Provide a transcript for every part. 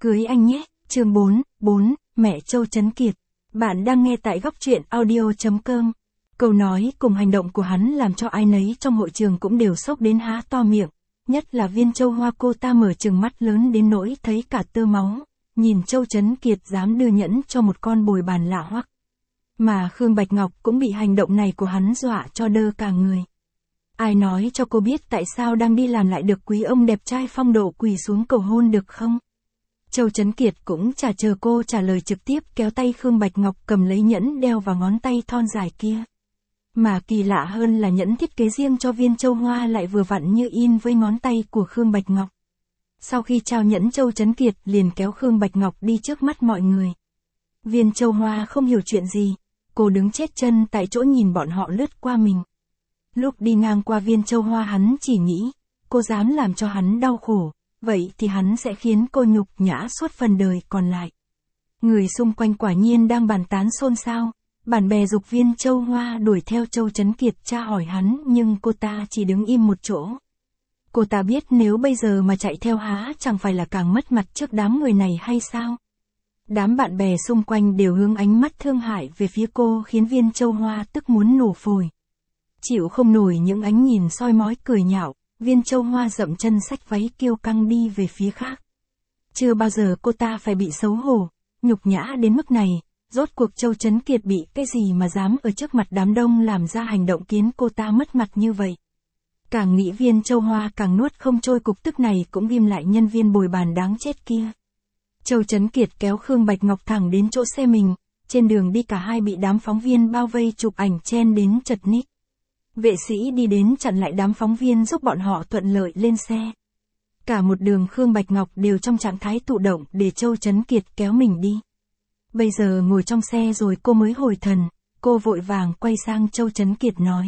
Cưới anh nhé, chương 4, mẹ Châu Trấn Kiệt. Bạn đang nghe tại góc truyện audio.com. Câu nói cùng hành động của hắn làm cho ai nấy trong hội trường cũng đều sốc đến há to miệng. Nhất là Viên Châu Hoa, cô ta mở trừng mắt lớn đến nỗi thấy cả tơ máu, nhìn Châu Trấn Kiệt dám đưa nhẫn cho một con bồi bàn lạ hoắc. Mà Khương Bạch Ngọc cũng bị hành động này của hắn dọa cho đơ cả người. Ai nói cho cô biết tại sao đang đi làm lại được quý ông đẹp trai phong độ quỳ xuống cầu hôn được không? Châu Trấn Kiệt cũng chả chờ cô trả lời trực tiếp kéo tay Khương Bạch Ngọc cầm lấy nhẫn đeo vào ngón tay thon dài kia. Mà kỳ lạ hơn là nhẫn thiết kế riêng cho Viên Châu Hoa lại vừa vặn như in với ngón tay của Khương Bạch Ngọc. Sau khi trao nhẫn, Châu Trấn Kiệt liền kéo Khương Bạch Ngọc đi trước mắt mọi người. Viên Châu Hoa không hiểu chuyện gì, cô đứng chết chân tại chỗ nhìn bọn họ lướt qua mình. Lúc đi ngang qua Viên Châu Hoa hắn chỉ nghĩ, cô dám làm cho hắn đau khổ, vậy thì hắn sẽ khiến cô nhục nhã suốt phần đời còn lại. Người xung quanh quả nhiên đang bàn tán xôn xao, bạn bè giục Viên Châu Hoa đuổi theo Châu Trấn Kiệt tra hỏi hắn, nhưng cô ta chỉ đứng im một chỗ. Cô ta biết nếu bây giờ mà chạy theo há chẳng phải là càng mất mặt trước đám người này hay sao? Đám bạn bè xung quanh đều hướng ánh mắt thương hại về phía cô khiến Viên Châu Hoa tức muốn nổ phổi. Chịu không nổi những ánh nhìn soi mói cười nhạo, Viên Châu Hoa dậm chân xách váy kiêu căng đi về phía khác. Chưa bao giờ cô ta phải bị xấu hổ, nhục nhã đến mức này, rốt cuộc Châu Trấn Kiệt bị cái gì mà dám ở trước mặt đám đông làm ra hành động khiến cô ta mất mặt như vậy. Càng nghĩ Viên Châu Hoa càng nuốt không trôi cục tức này cũng ghim lại nhân viên bồi bàn đáng chết kia. Châu Trấn Kiệt kéo Khương Bạch Ngọc thẳng đến chỗ xe mình, trên đường đi cả hai bị đám phóng viên bao vây chụp ảnh chen đến chật ních. Vệ sĩ đi đến chặn lại đám phóng viên giúp bọn họ thuận lợi lên xe. Cả một đường Khương Bạch Ngọc đều trong trạng thái thụ động để Châu Trấn Kiệt kéo mình đi. Bây giờ ngồi trong xe rồi cô mới hồi thần, cô vội vàng quay sang Châu Trấn Kiệt nói.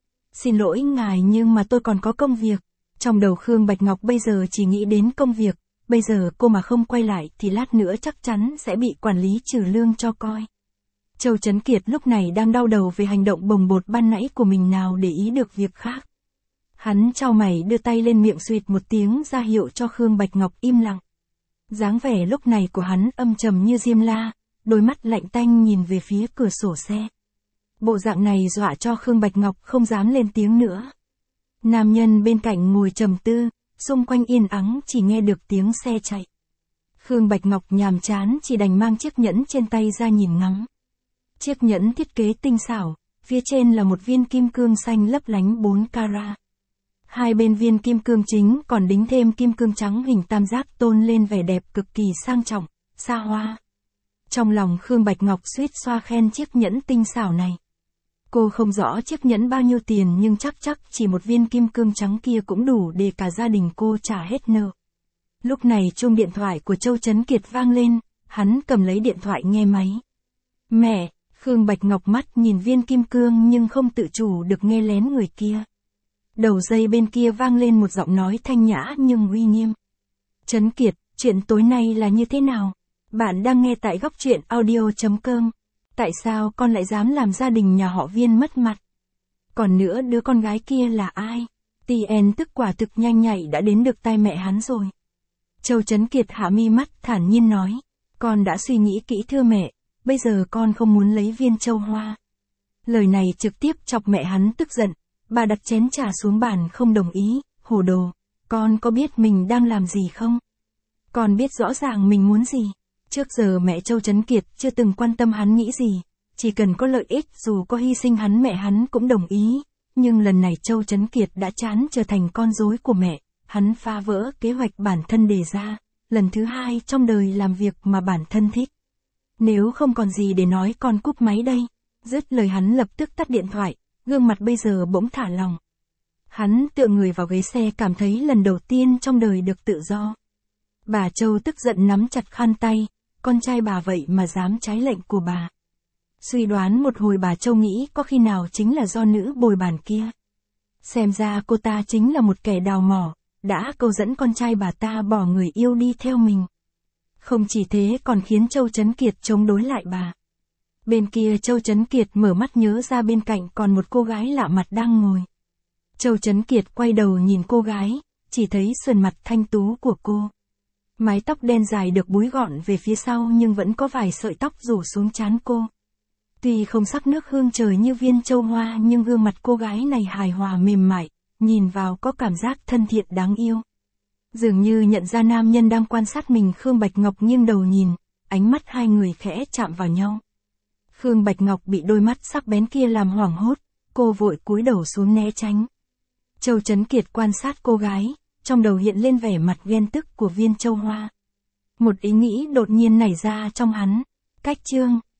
Xin lỗi ngài nhưng mà tôi còn có công việc. Trong đầu Khương Bạch Ngọc bây giờ chỉ nghĩ đến công việc, bây giờ cô mà không quay lại thì lát nữa chắc chắn sẽ bị quản lý trừ lương cho coi. Châu Trấn Kiệt lúc này đang đau đầu về hành động bồng bột ban nãy của mình, nào để ý được việc khác. Hắn chau mày đưa tay lên miệng suýt một tiếng ra hiệu cho Khương Bạch Ngọc im lặng. Dáng vẻ lúc này của hắn âm trầm như diêm la, đôi mắt lạnh tanh nhìn về phía cửa sổ xe. Bộ dạng này dọa cho Khương Bạch Ngọc không dám lên tiếng nữa. Nam nhân bên cạnh ngồi trầm tư, xung quanh yên ắng chỉ nghe được tiếng xe chạy. Khương Bạch Ngọc nhàm chán chỉ đành mang chiếc nhẫn trên tay ra nhìn ngắm. Chiếc nhẫn thiết kế tinh xảo, phía trên là một viên kim cương xanh lấp lánh 4 carat. Hai bên viên kim cương chính còn đính thêm kim cương trắng hình tam giác tôn lên vẻ đẹp cực kỳ sang trọng, xa hoa. Trong lòng Khương Bạch Ngọc suýt xoa khen chiếc nhẫn tinh xảo này. Cô không rõ chiếc nhẫn bao nhiêu tiền nhưng chắc chỉ một viên kim cương trắng kia cũng đủ để cả gia đình cô trả hết nợ. Lúc này chuông điện thoại của Châu Trấn Kiệt vang lên, hắn cầm lấy điện thoại nghe máy. Mẹ! Khương Bạch Ngọc mắt nhìn viên kim cương nhưng không tự chủ được nghe lén người kia. Đầu dây bên kia vang lên một giọng nói thanh nhã nhưng uy nghiêm. Trấn Kiệt, chuyện tối nay là như thế nào? Bạn đang nghe tại góc truyện audio.com. Tại sao con lại dám làm gia đình nhà họ Viên mất mặt? Còn nữa đứa con gái kia là ai? TN tức quả thực nhanh nhạy đã đến được tai mẹ hắn rồi. Châu Trấn Kiệt hạ mi mắt thản nhiên nói. Con đã suy nghĩ kỹ thưa mẹ. Bây giờ con không muốn lấy Viên Châu Hoa. Lời này trực tiếp chọc mẹ hắn tức giận. Bà đặt chén trà xuống bàn không đồng ý. Hồ đồ, con có biết mình đang làm gì không? Con biết rõ ràng mình muốn gì. Trước giờ mẹ Châu Trấn Kiệt chưa từng quan tâm hắn nghĩ gì. Chỉ cần có lợi ích dù có hy sinh hắn mẹ hắn cũng đồng ý. Nhưng lần này Châu Trấn Kiệt đã chán trở thành con rối của mẹ. Hắn phá vỡ kế hoạch bản thân đề ra. Lần thứ hai trong đời làm việc mà bản thân thích. Nếu không còn gì để nói con cúp máy đây. Dứt lời hắn lập tức tắt điện thoại, gương mặt bây giờ bỗng thả lỏng. Hắn tựa người vào ghế xe cảm thấy lần đầu tiên trong đời được tự do. Bà Châu tức giận nắm chặt khăn tay, con trai bà vậy mà dám trái lệnh của bà. Suy đoán một hồi bà Châu nghĩ có khi nào chính là do nữ bồi bàn kia. Xem ra cô ta chính là một kẻ đào mỏ, đã câu dẫn con trai bà ta bỏ người yêu đi theo mình. Không chỉ thế còn khiến Châu Trấn Kiệt chống đối lại bà. Bên kia Châu Trấn Kiệt mở mắt nhớ ra bên cạnh còn một cô gái lạ mặt đang ngồi. Châu Trấn Kiệt quay đầu nhìn cô gái, chỉ thấy sườn mặt thanh tú của cô. Mái tóc đen dài được búi gọn về phía sau nhưng vẫn có vài sợi tóc rủ xuống trán cô. Tuy không sắc nước hương trời như viên châu hoa nhưng gương mặt cô gái này hài hòa mềm mại, nhìn vào có cảm giác thân thiện đáng yêu. Dường như nhận ra nam nhân đang quan sát mình, Khương Bạch Ngọc nghiêng đầu nhìn, ánh mắt hai người khẽ chạm vào nhau. Khương Bạch Ngọc bị đôi mắt sắc bén kia làm hoảng hốt, cô vội cúi đầu xuống né tránh. Châu Chấn Kiệt quan sát cô gái, trong đầu hiện lên vẻ mặt ghen tức của viên châu hoa. Một ý nghĩ đột nhiên nảy ra trong hắn. Cách chương